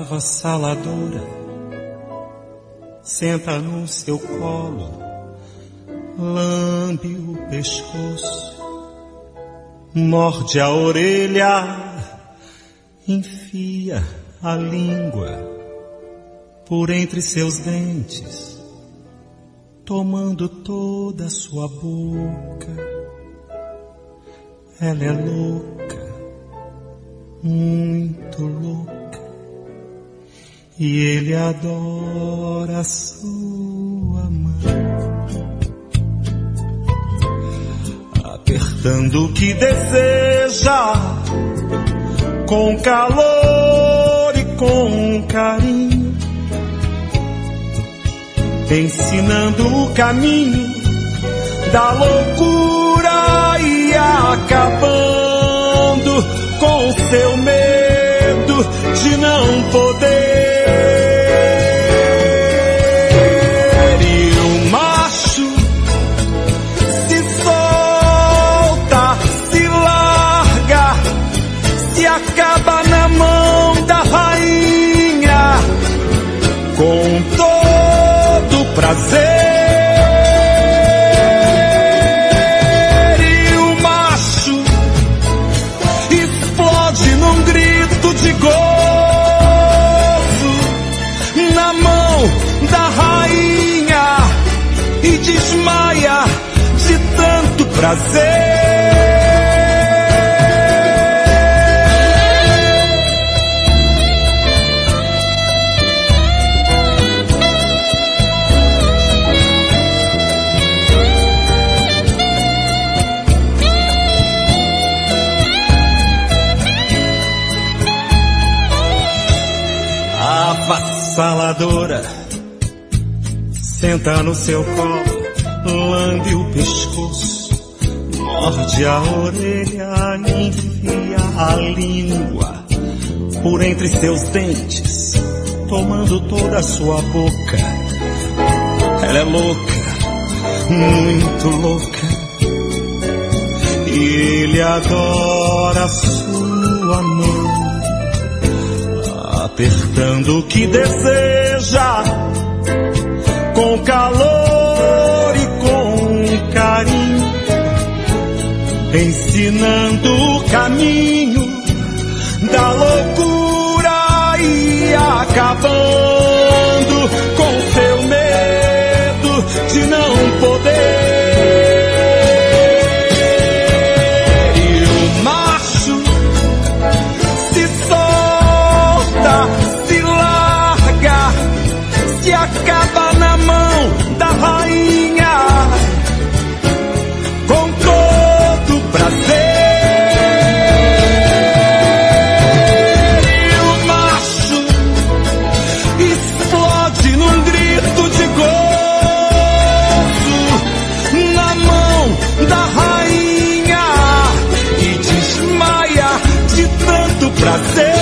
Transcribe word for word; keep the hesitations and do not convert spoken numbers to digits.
avassaladora senta no seu colo, lambe o pescoço, morde a orelha, enfia a língua por entre seus dentes, tomando toda a sua boca. Ela é louca, muito louca, e ele adora a sua mão, apertando o que deseja, com calor e com carinho, ensinando o caminho da loucura e acabando com seu medo de não poder. E o macho se solta, se larga, se acaba na mão da rainha com todo prazer. De gozo na mão da rainha e desmaia de tanto prazer. Avassaladora senta no seu colo, lambe o pescoço, morde a orelha, enfia a língua por entre seus dentes, tomando toda a sua boca. Ela é louca, muito louca, e ele adora a sua mão, apertando o que deseja, com calor e com carinho, ensinando o caminho da loucura e acabando com seu medo de não poder. Acaba na mão da rainha com todo prazer. E o macho explode num grito de gozo na mão da rainha e desmaia de tanto prazer.